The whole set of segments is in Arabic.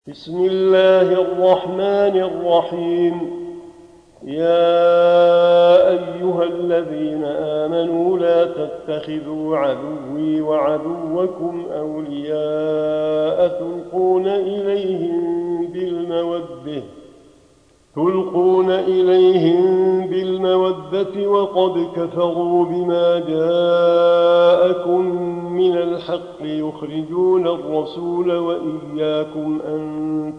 بسم الله الرحمن الرحيم. يا أيها الذين آمنوا لا تتخذوا عدوي وعدوكم أولياء تلقون إليهم بالمودة وقد كفروا بما جاءكم من الحق يخرجون الرسول وإياكم أن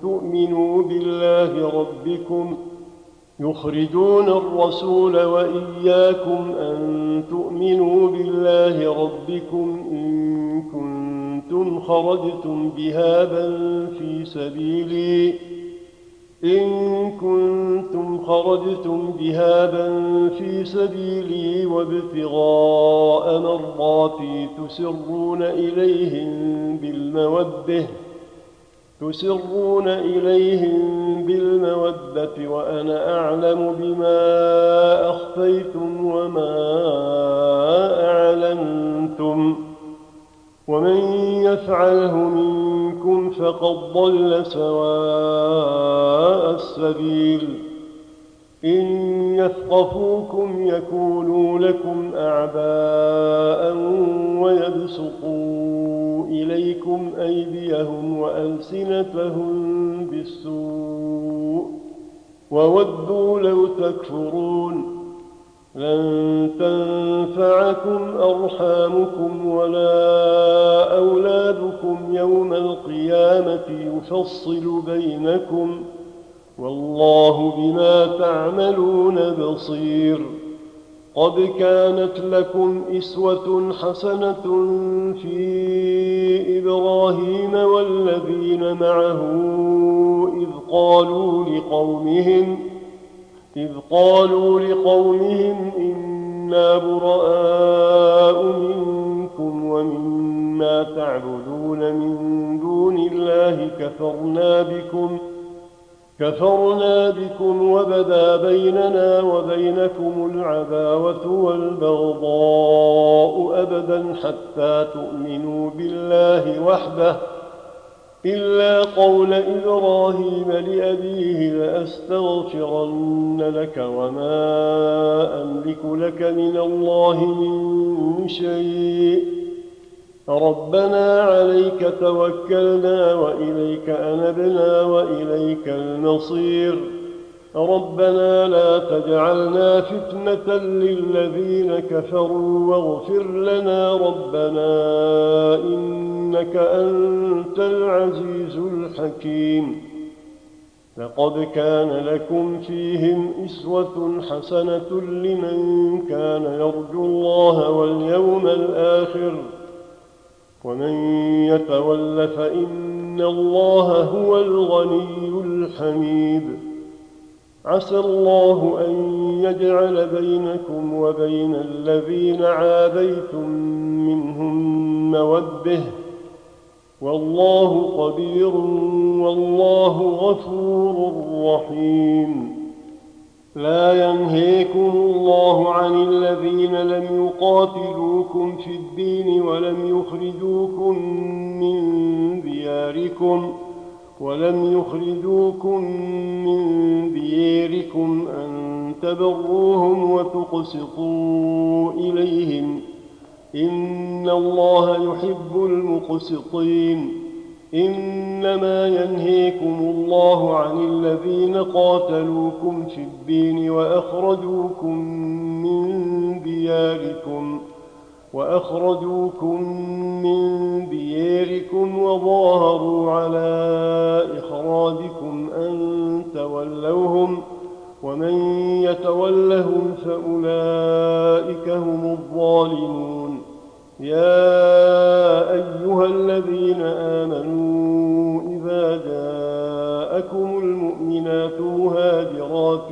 تؤمنوا بالله ربكم إن كنتم خرجتم بهابا في سبيلي وابتغاء مرضاتي تسرون إليهم بالمودة وأنا أعلم بما أخفيتم وما أعلنتم ومن يفعله منكم فقد ضل سواء السبيل. إن يثقفوكم يكونوا لكم أعداء ويبسطوا إليكم أيديهم وألسنتهم بالسوء وودوا لو تكفرون. لن تنفعكم أرحامكم ولا أولادكم يوم القيامة يفصل بينكم والله بما تعملون بصير. قد كانت لكم إسوة حسنة في إبراهيم والذين معه إذ قالوا لقومهم إنا براء منكم ومما تعبدون من دون الله كفرنا بكم وبدا بيننا وبينكم العداوة والبغضاء أبدا حتى تؤمنوا بالله وحده إلا قول إبراهيم لأبيه لأستغفرن لك وما أملك لك من الله من شيء ربنا عليك توكلنا وإليك أنبنا وإليك المصير. ربنا لا تجعلنا فتنة للذين كفروا واغفر لنا ربنا إنك أنت العزيز الحكيم. لقد كان لكم فيهم أسوة حسنة لمن كان يرجو الله واليوم الآخر ومن يتول فإن الله هو الغني الحميد. عسى الله أن يجعل بينكم وبين الذين عاديتم منهم مودة والله قدير والله غفور رحيم. لا ينهيكم الله عن الذين لم يقاتلوكم في الدين ولم يخرجوكم من دياركم أن تبروهم وتقسطوا إليهم إن الله يحب المقسطين. إنما ينهيكم الله عن الذين قاتلوكم في الدين وأخرجوكم من دياركم وظاهروا على إخراجكم أن تولوهم ومن يتولهم فأولئك هم الظالمون. يا أيها الذين آمنوا إذا جاءكم المؤمنات مهاجرات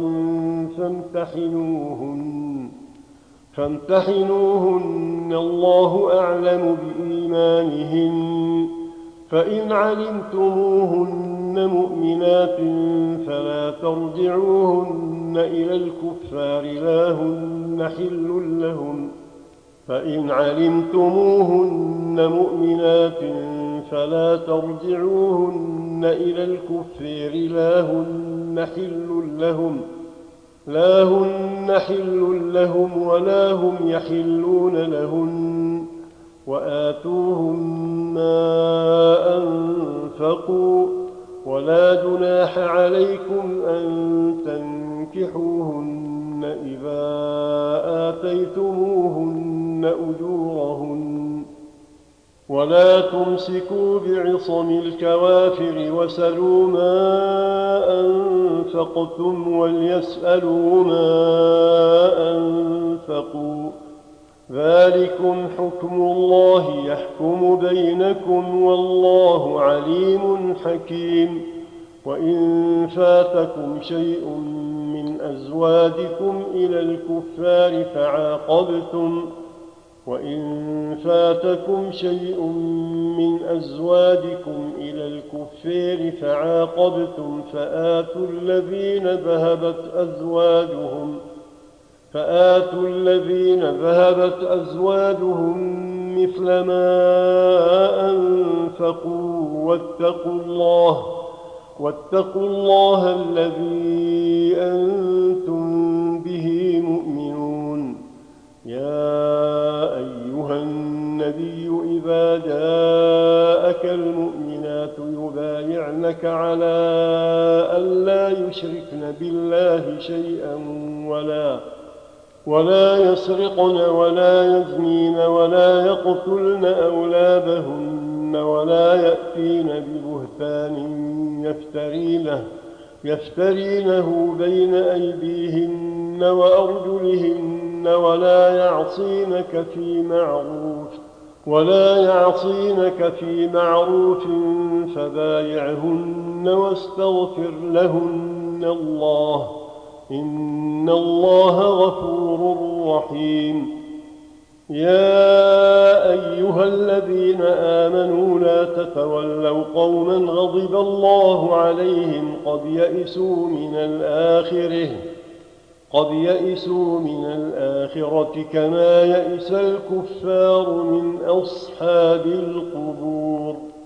فامتحنوهن الله أعلم بإيمانهن فإن علمتموهن مؤمنات فلا ترجعوهن إلى الكفار لا هن حل لهم فإن علمتموهن مؤمنات فلا ترجعوهن إلى الكفار لا هن حل لهم ولا هم يحلون لهن وآتوهم ما أنفقوا ولا جناح عليكم أن تنكحوهن إذا آتيتموهن أجورهن ولا تمسكوا بعصم الكوافر وسلوا ما أنفقتم وليسألوا ما أنفقوا ذلكم حكم الله يحكم بينكم والله عليم حكيم وإن فاتكم شيء من أزواجكم إلى الكفار فعاقبتم فآتوا الذين ذهبت أزواجهم مثل ما أنفقوا واتقوا الله الذي أنتم به مؤمنون يا أيها النبي إذا جاءك المؤمنات يبايعنك على ألا يشركن بالله شيئا ولا يسرقن ولا يزنين ولا يقتلن أولادهن ولا يأتين ببهتان يفترينه بين أيديهن وأرجلهن ولا يعصينك في معروف فبايعهن واستغفر لهن الله إن الله غفور رحيم يا أيها الذين آمنوا لا تتولوا قوما غضب الله عليهم قد يئسوا من الآخرة كما يئس الكفار من أصحاب القبور